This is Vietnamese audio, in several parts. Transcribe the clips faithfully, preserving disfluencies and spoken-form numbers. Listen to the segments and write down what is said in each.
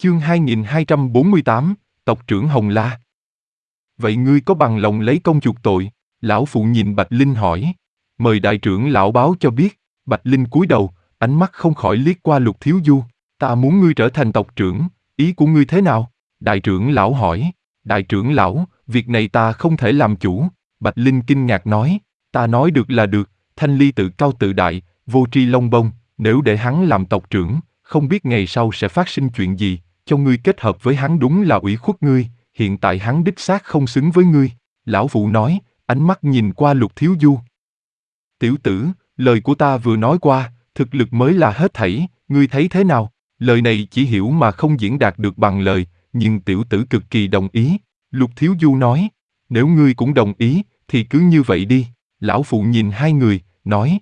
Chương hai nghìn hai trăm bốn mươi tám, tộc trưởng Hồng La. Vậy ngươi có bằng lòng lấy công chuộc tội? Lão phụ nhìn Bạch Linh hỏi. Mời đại trưởng lão báo cho biết. Bạch Linh cúi đầu, ánh mắt không khỏi liếc qua Lục Thiếu Du. Ta muốn ngươi trở thành tộc trưởng, ý của ngươi thế nào? Đại trưởng lão hỏi. Đại trưởng lão, việc này ta không thể làm chủ. Bạch Linh kinh ngạc nói. Ta nói được là được, Thanh Ly tự cao tự đại, vô tri lông bông, nếu để hắn làm tộc trưởng, không biết ngày sau sẽ phát sinh chuyện gì. Cho ngươi kết hợp với hắn đúng là ủy khuất ngươi, hiện tại hắn đích xác không xứng với ngươi. Lão phụ nói, ánh mắt nhìn qua Lục Thiếu Du. Tiểu tử, lời của ta vừa nói qua, thực lực mới là hết thảy, ngươi thấy thế nào? Lời này chỉ hiểu mà không diễn đạt được bằng lời, nhưng tiểu tử cực kỳ đồng ý. Lục Thiếu Du nói, nếu ngươi cũng đồng ý, thì cứ như vậy đi. Lão phụ nhìn hai người, nói.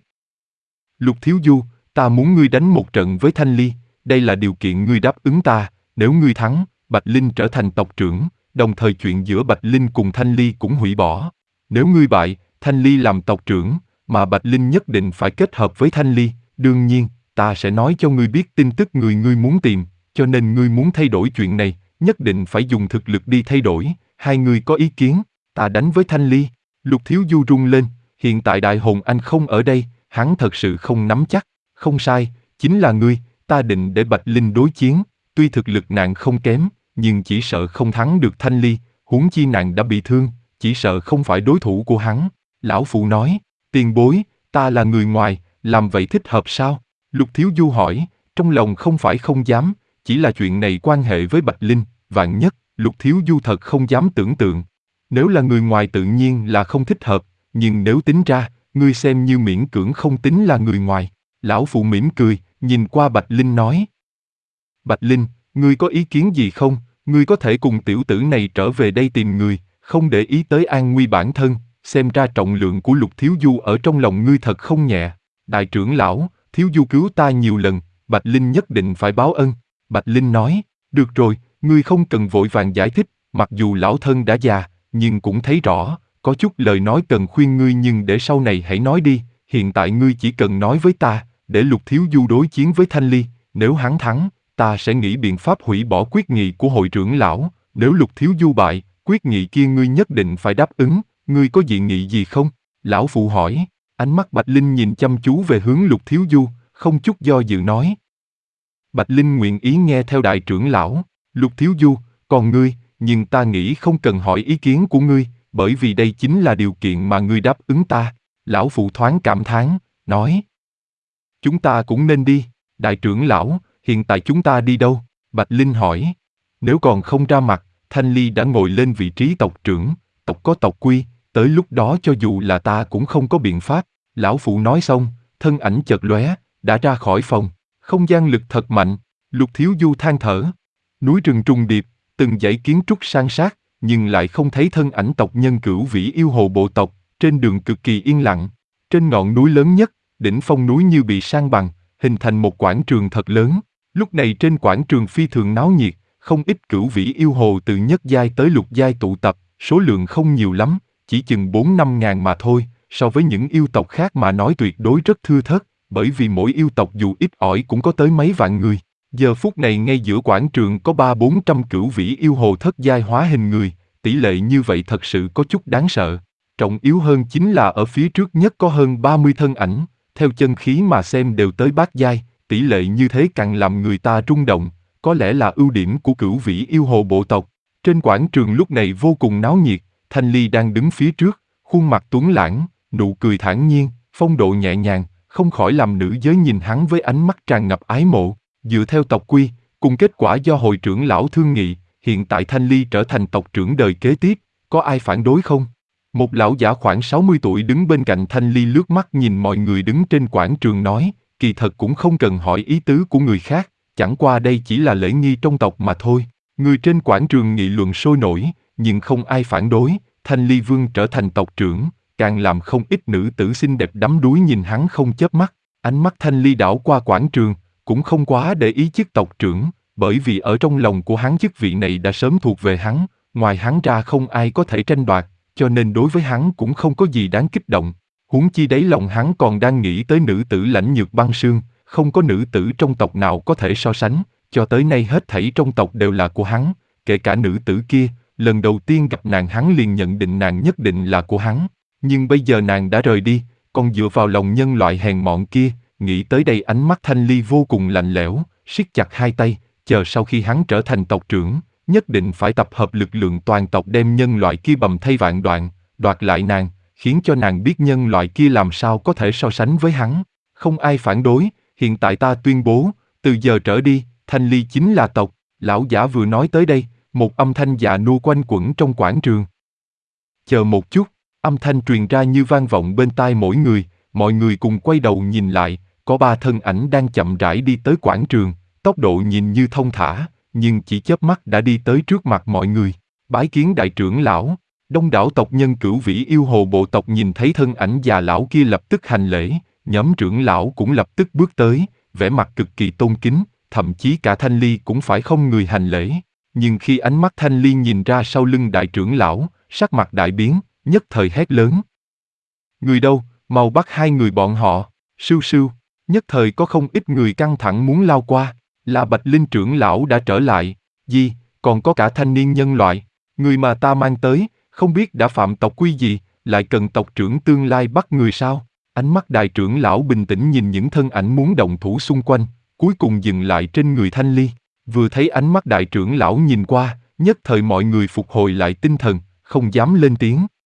Lục Thiếu Du, ta muốn ngươi đánh một trận với Thanh Ly, đây là điều kiện ngươi đáp ứng ta. Nếu ngươi thắng, Bạch Linh trở thành tộc trưởng, đồng thời chuyện giữa Bạch Linh cùng Thanh Ly cũng hủy bỏ. Nếu ngươi bại, Thanh Ly làm tộc trưởng, mà Bạch Linh nhất định phải kết hợp với Thanh Ly, đương nhiên, ta sẽ nói cho ngươi biết tin tức người ngươi muốn tìm, cho nên ngươi muốn thay đổi chuyện này, nhất định phải dùng thực lực đi thay đổi. Hai người có ý kiến? Ta đánh với Thanh Ly. Lục Thiếu Du rung lên, hiện tại Đại Hồn Anh không ở đây, hắn thật sự không nắm chắc. Không sai, chính là ngươi, ta định để Bạch Linh đối chiến. Tuy thực lực nàng không kém, nhưng chỉ sợ không thắng được Thanh Ly, huống chi nàng đã bị thương, chỉ sợ không phải đối thủ của hắn. Lão phụ nói, tiền bối, ta là người ngoài, làm vậy thích hợp sao? Lục Thiếu Du hỏi, trong lòng không phải không dám, chỉ là chuyện này quan hệ với Bạch Linh, vạn nhất, Lục Thiếu Du thật không dám tưởng tượng. Nếu là người ngoài tự nhiên là không thích hợp, nhưng nếu tính ra, ngươi xem như miễn cưỡng không tính là người ngoài. Lão phụ mỉm cười, nhìn qua Bạch Linh nói. Bạch Linh, ngươi có ý kiến gì không? Ngươi có thể cùng tiểu tử này trở về đây tìm người, không để ý tới an nguy bản thân, xem ra trọng lượng của Lục Thiếu Du ở trong lòng ngươi thật không nhẹ. Đại trưởng lão, Thiếu Du cứu ta nhiều lần, Bạch Linh nhất định phải báo ân. Bạch Linh nói, được rồi, ngươi không cần vội vàng giải thích, mặc dù lão thân đã già, nhưng cũng thấy rõ, có chút lời nói cần khuyên ngươi nhưng để sau này hãy nói đi, hiện tại ngươi chỉ cần nói với ta, để Lục Thiếu Du đối chiến với Thanh Ly, nếu hắn thắng, ta sẽ nghĩ biện pháp hủy bỏ quyết nghị của hội trưởng lão, nếu Lục Thiếu Du bại, quyết nghị kia ngươi nhất định phải đáp ứng, ngươi có dị nghị gì không? Lão phụ hỏi, ánh mắt Bạch Linh nhìn chăm chú về hướng Lục Thiếu Du, không chút do dự nói. Bạch Linh nguyện ý nghe theo đại trưởng lão. Lục Thiếu Du, còn ngươi, nhưng ta nghĩ không cần hỏi ý kiến của ngươi, bởi vì đây chính là điều kiện mà ngươi đáp ứng ta. Lão phụ thoáng cảm thán, nói. Chúng ta cũng nên đi, đại trưởng lão, hiện tại chúng ta đi đâu? Bạch Linh hỏi. Nếu còn không ra mặt, Thanh Ly đã ngồi lên vị trí tộc trưởng, tộc có tộc quy, tới lúc đó cho dù là ta cũng không có biện pháp. Lão phụ nói xong, thân ảnh chợt lóe, đã ra khỏi phòng. Không gian lực thật mạnh. Lục Thiếu Du than thở. Núi rừng trùng điệp, từng dãy kiến trúc san sát, nhưng lại không thấy thân ảnh tộc nhân Cửu Vĩ Yêu Hồ bộ tộc. Trên đường cực kỳ yên lặng. Trên ngọn núi lớn nhất, đỉnh phong núi như bị san bằng, hình thành một quảng trường thật lớn. Lúc này trên quảng trường phi thường náo nhiệt, không ít Cửu Vĩ Yêu Hồ từ nhất giai tới lục giai tụ tập, số lượng không nhiều lắm, chỉ chừng bốn năm ngàn mà thôi, so với những yêu tộc khác mà nói tuyệt đối rất thưa thớt, bởi vì mỗi yêu tộc dù ít ỏi cũng có tới mấy vạn người. Giờ phút này ngay giữa quảng trường có ba bốn trăm Cửu Vĩ Yêu Hồ thất giai hóa hình người, tỷ lệ như vậy thật sự có chút đáng sợ. Trọng yếu hơn chính là ở phía trước nhất có hơn ba mươi thân ảnh, theo chân khí mà xem đều tới bát giai, tỷ lệ như thế càng làm người ta rung động, có lẽ là ưu điểm của Cửu Vĩ Yêu Hồ bộ tộc. Trên quảng trường lúc này vô cùng náo nhiệt, Thanh Ly đang đứng phía trước, khuôn mặt tuấn lãng, nụ cười thản nhiên, phong độ nhẹ nhàng, không khỏi làm nữ giới nhìn hắn với ánh mắt tràn ngập ái mộ. Dựa theo tộc quy, cùng kết quả do hội trưởng lão thương nghị, hiện tại Thanh Ly trở thành tộc trưởng đời kế tiếp, có ai phản đối không? Một lão giả khoảng sáu mươi tuổi đứng bên cạnh Thanh Ly lướt mắt nhìn mọi người đứng trên quảng trường nói, kỳ thật cũng không cần hỏi ý tứ của người khác, chẳng qua đây chỉ là lễ nghi trong tộc mà thôi. Người trên quảng trường nghị luận sôi nổi, nhưng không ai phản đối, Thanh Ly Vương trở thành tộc trưởng, càng làm không ít nữ tử xinh đẹp đắm đuối nhìn hắn không chớp mắt. Ánh mắt Thanh Ly đảo qua quảng trường, cũng không quá để ý chức tộc trưởng, bởi vì ở trong lòng của hắn chức vị này đã sớm thuộc về hắn, ngoài hắn ra không ai có thể tranh đoạt, cho nên đối với hắn cũng không có gì đáng kích động. Huống chi đáy lòng hắn còn đang nghĩ tới nữ tử Lãnh Nhược Băng Sương, không có nữ tử trong tộc nào có thể so sánh, cho tới nay hết thảy trong tộc đều là của hắn, kể cả nữ tử kia, lần đầu tiên gặp nàng hắn liền nhận định nàng nhất định là của hắn, nhưng bây giờ nàng đã rời đi, còn dựa vào lòng nhân loại hèn mọn kia, nghĩ tới đây ánh mắt Thanh Ly vô cùng lạnh lẽo, siết chặt hai tay, chờ sau khi hắn trở thành tộc trưởng, nhất định phải tập hợp lực lượng toàn tộc đem nhân loại kia bầm thây vạn đoạn, đoạt lại nàng, khiến cho nàng biết nhân loại kia làm sao có thể so sánh với hắn. Không ai phản đối, hiện tại ta tuyên bố, từ giờ trở đi, Thanh Ly chính là tộc. Lão giả vừa nói tới đây, một âm thanh già nua quanh quẩn trong quảng trường. Chờ một chút, âm thanh truyền ra như vang vọng bên tai mỗi người, mọi người cùng quay đầu nhìn lại, có ba thân ảnh đang chậm rãi đi tới quảng trường, tốc độ nhìn như thông thả, nhưng chỉ chớp mắt đã đi tới trước mặt mọi người. Bái kiến đại trưởng lão. Đông đảo tộc nhân Cửu Vĩ yêu hồ bộ tộc nhìn thấy thân ảnh già lão kia lập tức hành lễ, nhóm trưởng lão cũng lập tức bước tới, vẻ mặt cực kỳ tôn kính, thậm chí cả Thanh Ly cũng phải không người hành lễ. Nhưng khi ánh mắt Thanh Ly nhìn ra sau lưng đại trưởng lão, sắc mặt đại biến, nhất thời hét lớn. Người đâu, mau bắt hai người bọn họ, sưu sưu, nhất thời có không ít người căng thẳng muốn lao qua, là Bạch Linh trưởng lão đã trở lại, gì, còn có cả thanh niên nhân loại, người mà ta mang tới, không biết đã phạm tộc quy gì, lại cần tộc trưởng tương lai bắt người sao? Ánh mắt đại trưởng lão bình tĩnh nhìn những thân ảnh muốn động thủ xung quanh, cuối cùng dừng lại trên người Thanh Ly. Vừa thấy ánh mắt đại trưởng lão nhìn qua, nhất thời mọi người phục hồi lại tinh thần, không dám lên tiếng.